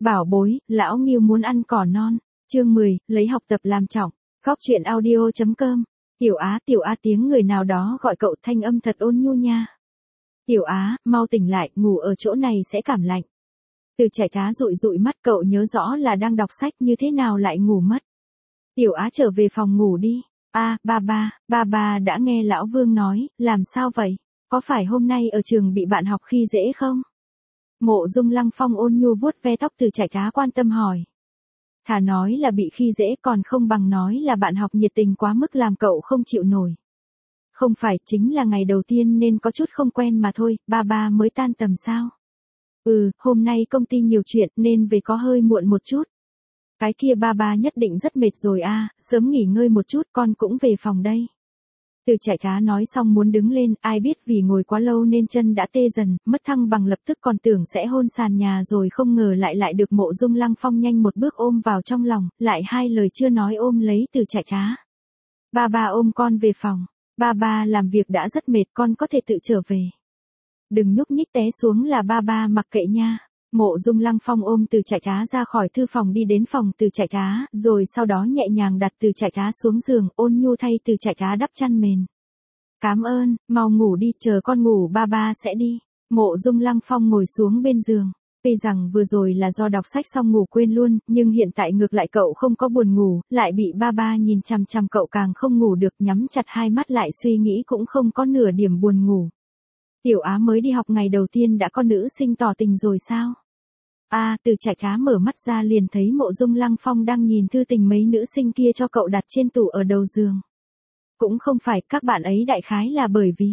Bảo bối, lão Ngưu muốn ăn cỏ non. Chương 10, lấy học tập làm trọng. Góc truyện audio.com. Tiểu Á tiếng người nào đó gọi cậu, thanh âm thật ôn nhu nha. Tiểu Á, mau tỉnh lại, ngủ ở chỗ này sẽ cảm lạnh. Từ Trải Cá dụi dụi mắt, cậu nhớ rõ là đang đọc sách, như thế nào lại ngủ mất. Tiểu Á trở về phòng ngủ đi. Ba đã nghe lão Vương nói, làm sao vậy? Có phải hôm nay ở trường bị bạn học khi dễ không? Mộ Dung Lăng Phong ôn nhu vuốt ve tóc Từ Trải Cá, quan tâm hỏi. Thà nói là bị khi dễ còn không bằng nói là bạn học nhiệt tình quá mức làm cậu không chịu nổi. Không phải, chính là ngày đầu tiên nên có chút không quen mà thôi, ba mới tan tầm sao? Hôm nay công ty nhiều chuyện nên về có hơi muộn một chút. Cái kia ba nhất định rất mệt rồi sớm nghỉ ngơi một chút, con cũng về phòng đây. Từ Trải Cá nói xong muốn đứng lên, ai biết vì ngồi quá lâu nên chân đã tê dần, mất thăng bằng, lập tức còn tưởng sẽ hôn sàn nhà rồi, không ngờ lại được Mộ Dung Lăng Phong nhanh một bước ôm vào trong lòng, lại hai lời chưa nói ôm lấy Từ Trải Cá. Ba ôm con về phòng, ba làm việc đã rất mệt, con có thể tự trở về. Đừng nhúc nhích té xuống là ba mặc kệ nha. Mộ Dung Lăng Phong ôm Từ Trải Cá ra khỏi thư phòng đi đến phòng Từ Trải Cá, rồi sau đó nhẹ nhàng đặt Từ Trải Cá xuống giường, ôn nhu thay Từ Trải Cá đắp chăn mền. Cảm ơn, mau ngủ đi, chờ con ngủ ba sẽ đi. Mộ Dung Lăng Phong ngồi xuống bên giường. Tuy rằng vừa rồi là do đọc sách xong ngủ quên luôn, nhưng hiện tại ngược lại cậu không có buồn ngủ, lại bị ba nhìn chằm chằm cậu càng không ngủ được, nhắm chặt hai mắt lại suy nghĩ cũng không có nửa điểm buồn ngủ. Tiểu Á mới đi học ngày đầu tiên đã có nữ sinh tỏ tình rồi sao? Từ Trải Cá mở mắt ra liền thấy Mộ Dung Lăng Phong đang nhìn thư tình mấy nữ sinh kia cho cậu đặt trên tủ ở đầu giường. Cũng không phải, các bạn ấy đại khái là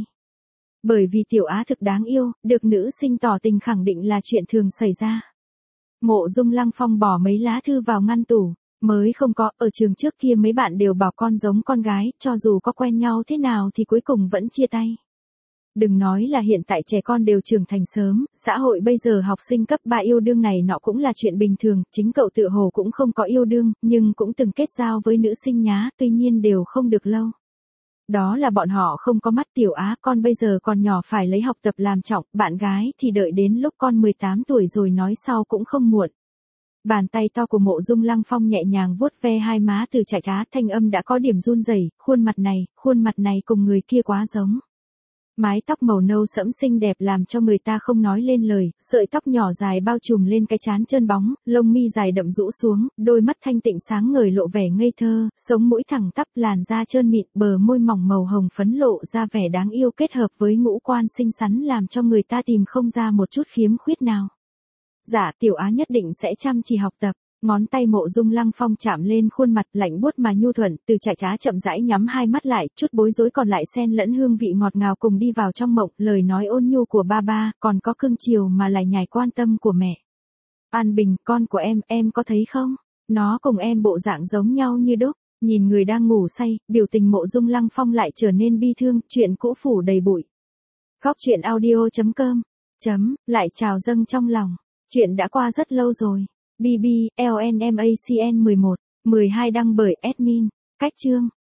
bởi vì Tiểu Á thực đáng yêu, được nữ sinh tỏ tình khẳng định là chuyện thường xảy ra. Mộ Dung Lăng Phong bỏ mấy lá thư vào ngăn tủ, mới không có, ở trường trước kia mấy bạn đều bảo con giống con gái, cho dù có quen nhau thế nào thì cuối cùng vẫn chia tay. Đừng nói là hiện tại trẻ con đều trưởng thành sớm, xã hội bây giờ học sinh cấp 3 yêu đương này nọ cũng là chuyện bình thường, chính cậu tựa hồ cũng không có yêu đương, nhưng cũng từng kết giao với nữ sinh nhá, tuy nhiên đều không được lâu. Đó là bọn họ không có mắt. Tiểu Á, con bây giờ còn nhỏ phải lấy học tập làm trọng, bạn gái thì đợi đến lúc con 18 tuổi rồi nói sau cũng không muộn. Bàn tay to của Mộ Dung Lăng Phong nhẹ nhàng vuốt ve hai má Từ Trải Cá, thanh âm đã có điểm run rẩy, khuôn mặt này cùng người kia quá giống. Mái tóc màu nâu sẫm xinh đẹp làm cho người ta không nói lên lời, sợi tóc nhỏ dài bao trùm lên cái trán trơn bóng, lông mi dài đậm rũ xuống, đôi mắt thanh tịnh sáng ngời lộ vẻ ngây thơ, sống mũi thẳng tắp, làn da trơn mịn, bờ môi mỏng màu hồng phấn lộ ra vẻ đáng yêu kết hợp với ngũ quan xinh xắn làm cho người ta tìm không ra một chút khiếm khuyết nào. Dạ, Tiểu Á nhất định sẽ chăm chỉ học tập. Ngón tay Mộ Dung Lăng Phong chạm lên khuôn mặt lạnh buốt mà nhu thuận, Từ Trải Cá chậm rãi nhắm hai mắt lại, chút bối rối còn lại xen lẫn hương vị ngọt ngào cùng đi vào trong mộng, lời nói ôn nhu của ba, còn có cưng chiều mà lại nhài quan tâm của mẹ. An Bình, con của em có thấy không? Nó cùng em bộ dạng giống nhau như đúc. Nhìn người đang ngủ say, biểu tình Mộ Dung Lăng Phong lại trở nên bi thương, chuyện cũ phủ đầy bụi. Góc truyện audio.com. Lại trào dâng trong lòng. Chuyện đã qua rất lâu rồi. BB, LNMACN 11, 12 đăng bởi admin. Cách chương.